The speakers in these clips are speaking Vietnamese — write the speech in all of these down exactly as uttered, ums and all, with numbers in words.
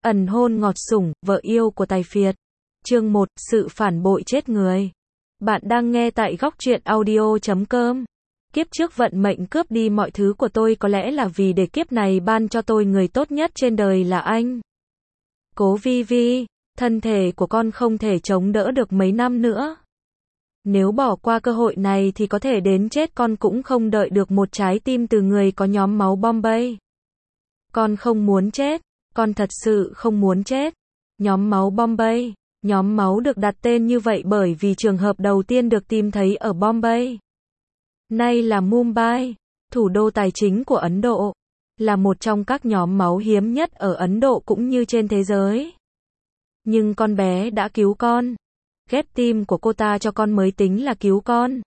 Ẩn hôn ngọt sủng, vợ yêu của Tài Phiệt. Chương một, sự phản bội chết người. Bạn đang nghe tại góc truyện audio chấm com. Kiếp trước vận mệnh cướp đi mọi thứ của tôi có lẽ là vì để kiếp này ban cho tôi người tốt nhất trên đời là anh. Cố Vi Vi, thân thể của con không thể chống đỡ được mấy năm nữa. Nếu bỏ qua cơ hội này thì có thể đến chết con cũng không đợi được một trái tim từ người có nhóm máu Bombay. Con không muốn chết, con thật sự không muốn chết. Nhóm máu Bombay, nhóm máu được đặt tên như vậy bởi vì trường hợp đầu tiên được tìm thấy ở Bombay. Nay là Mumbai, thủ đô tài chính của Ấn Độ, là một trong các nhóm máu hiếm nhất ở Ấn Độ cũng như trên thế giới. Nhưng con bé đã cứu con. Ghép tim của cô ta cho con mới tính là cứu con.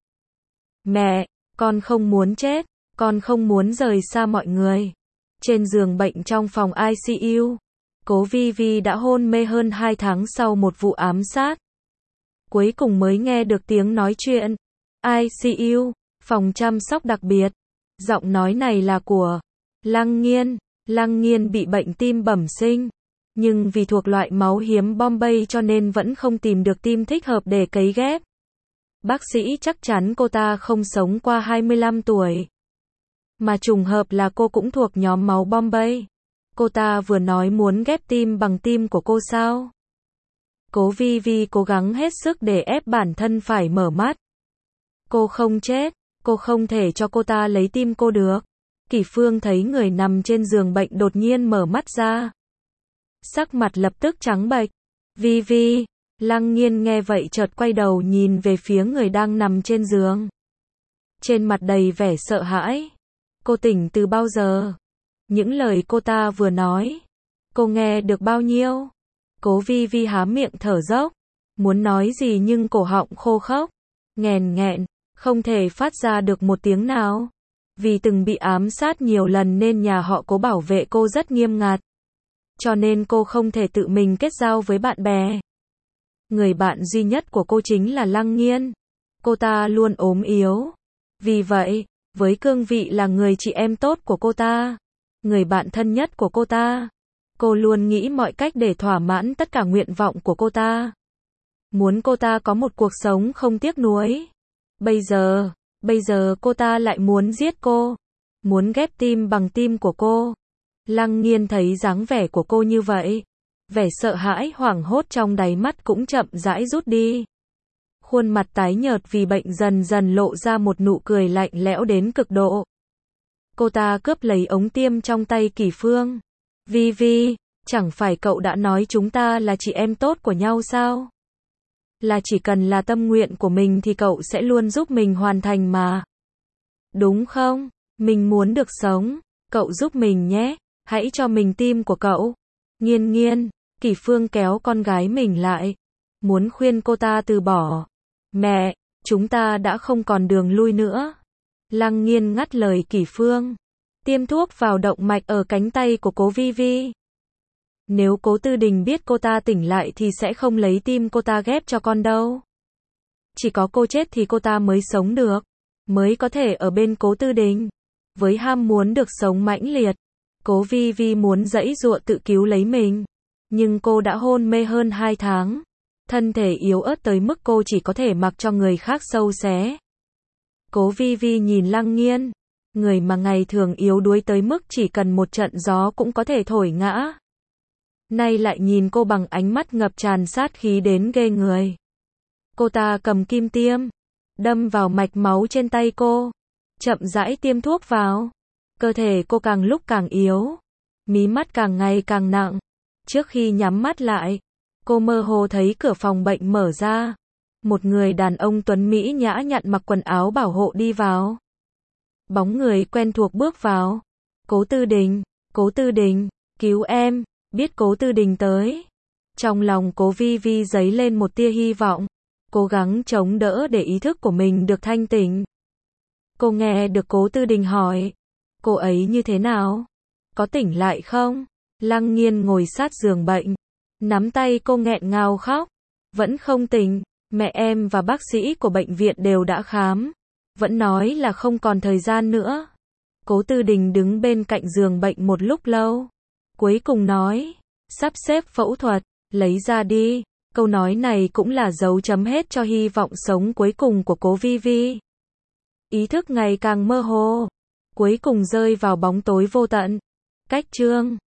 Mẹ, con không muốn chết, con không muốn rời xa mọi người. Trên giường bệnh trong phòng i xê u, Cố Vi Vi đã hôn mê hơn hai tháng sau một vụ ám sát. Cuối cùng mới nghe được tiếng nói chuyện. i xê u, phòng chăm sóc đặc biệt. Giọng nói này là của Lăng Nghiên. Lăng Nghiên bị bệnh tim bẩm sinh. Nhưng vì thuộc loại máu hiếm Bombay cho nên vẫn không tìm được tim thích hợp để cấy ghép. Bác sĩ chắc chắn cô ta không sống qua hai mươi lăm tuổi. Mà trùng hợp là cô cũng thuộc nhóm máu Bombay. Cô ta vừa nói muốn ghép tim bằng tim của cô sao? Cố Vi Vi cố gắng hết sức để ép bản thân phải mở mắt. Cô không chết, cô không thể cho cô ta lấy tim cô được. Kỷ Phương thấy người nằm trên giường bệnh đột nhiên mở mắt ra. Sắc mặt lập tức trắng bệch. Vi Vi, Lăng Nghiên nghe vậy chợt quay đầu nhìn về phía người đang nằm trên giường. Trên mặt đầy vẻ sợ hãi. Cô tỉnh từ bao giờ? Những lời cô ta vừa nói, cô nghe được bao nhiêu? Cố Vi Vi há miệng thở dốc, muốn nói gì nhưng cổ họng khô khốc, nghèn nghẹn, không thể phát ra được một tiếng nào. Vì từng bị ám sát nhiều lần nên nhà họ Cố bảo vệ cô rất nghiêm ngặt. Cho nên cô không thể tự mình kết giao với bạn bè. Người bạn duy nhất của cô chính là Lăng Nghiên. Cô ta luôn ốm yếu. Vì vậy, với cương vị là người chị em tốt của cô ta, người bạn thân nhất của cô ta, cô luôn nghĩ mọi cách để thỏa mãn tất cả nguyện vọng của cô ta. Muốn cô ta có một cuộc sống không tiếc nuối. Bây giờ, bây giờ cô ta lại muốn giết cô. Muốn ghép tim bằng tim của cô. Lăng Nghiên thấy dáng vẻ của cô như vậy. Vẻ sợ hãi hoảng hốt trong đáy mắt cũng chậm rãi rút đi. Khuôn mặt tái nhợt vì bệnh dần dần lộ ra một nụ cười lạnh lẽo đến cực độ. Cô ta cướp lấy ống tiêm trong tay Kỷ Phương. Vi Vi, chẳng phải cậu đã nói chúng ta là chị em tốt của nhau sao? Là chỉ cần là tâm nguyện của mình thì cậu sẽ luôn giúp mình hoàn thành mà. Đúng không? Mình muốn được sống. Cậu giúp mình nhé. Hãy cho mình tim của cậu. Nghiên Nghiên, Kỷ Phương kéo con gái mình lại. Muốn khuyên cô ta từ bỏ. Mẹ, chúng ta đã không còn đường lui nữa. Lăng Nghiên ngắt lời Kỷ Phương. Tiêm thuốc vào động mạch ở cánh tay của Cố Vi Vi. Nếu Cố Tư Đình biết cô ta tỉnh lại thì sẽ không lấy tim cô ta ghép cho con đâu. Chỉ có cô chết thì cô ta mới sống được. Mới có thể ở bên Cố Tư Đình. Với ham muốn được sống mãnh liệt, Cố Vi Vi muốn giãy giụa tự cứu lấy mình. Nhưng cô đã hôn mê hơn hai tháng. Thân thể yếu ớt tới mức cô chỉ có thể mặc cho người khác sâu xé. Cố Vi Vi nhìn Lăng Nghiên. Người mà ngày thường yếu đuối tới mức chỉ cần một trận gió cũng có thể thổi ngã. Nay lại nhìn cô bằng ánh mắt ngập tràn sát khí đến ghê người. Cô ta cầm kim tiêm. Đâm vào mạch máu trên tay cô. Chậm rãi tiêm thuốc vào. Cơ thể cô càng lúc càng yếu. Mí mắt càng ngày càng nặng. Trước khi nhắm mắt lại, cô mơ hồ thấy cửa phòng bệnh mở ra. Một người đàn ông tuấn mỹ nhã nhặn mặc quần áo bảo hộ đi vào. Bóng người quen thuộc bước vào. Cố Tư Đình, Cố Tư Đình, cứu em, biết Cố Tư Đình tới. Trong lòng Cố Vi Vi dấy lên một tia hy vọng. Cố gắng chống đỡ để ý thức của mình được thanh tỉnh. Cô nghe được Cố Tư Đình hỏi. Cô ấy như thế nào? Có tỉnh lại không? Lăng Nghiên ngồi sát giường bệnh. Nắm tay cô nghẹn ngào khóc. Vẫn không tỉnh. Mẹ em và bác sĩ của bệnh viện đều đã khám. Vẫn nói là không còn thời gian nữa. Cố Tư Đình đứng bên cạnh giường bệnh một lúc lâu. Cuối cùng nói. Sắp xếp phẫu thuật, lấy ra đi. Câu nói này cũng là dấu chấm hết cho hy vọng sống cuối cùng của cố Vi Vi. Ý thức ngày càng mơ hồ, cuối cùng rơi vào bóng tối vô tận. Cách chương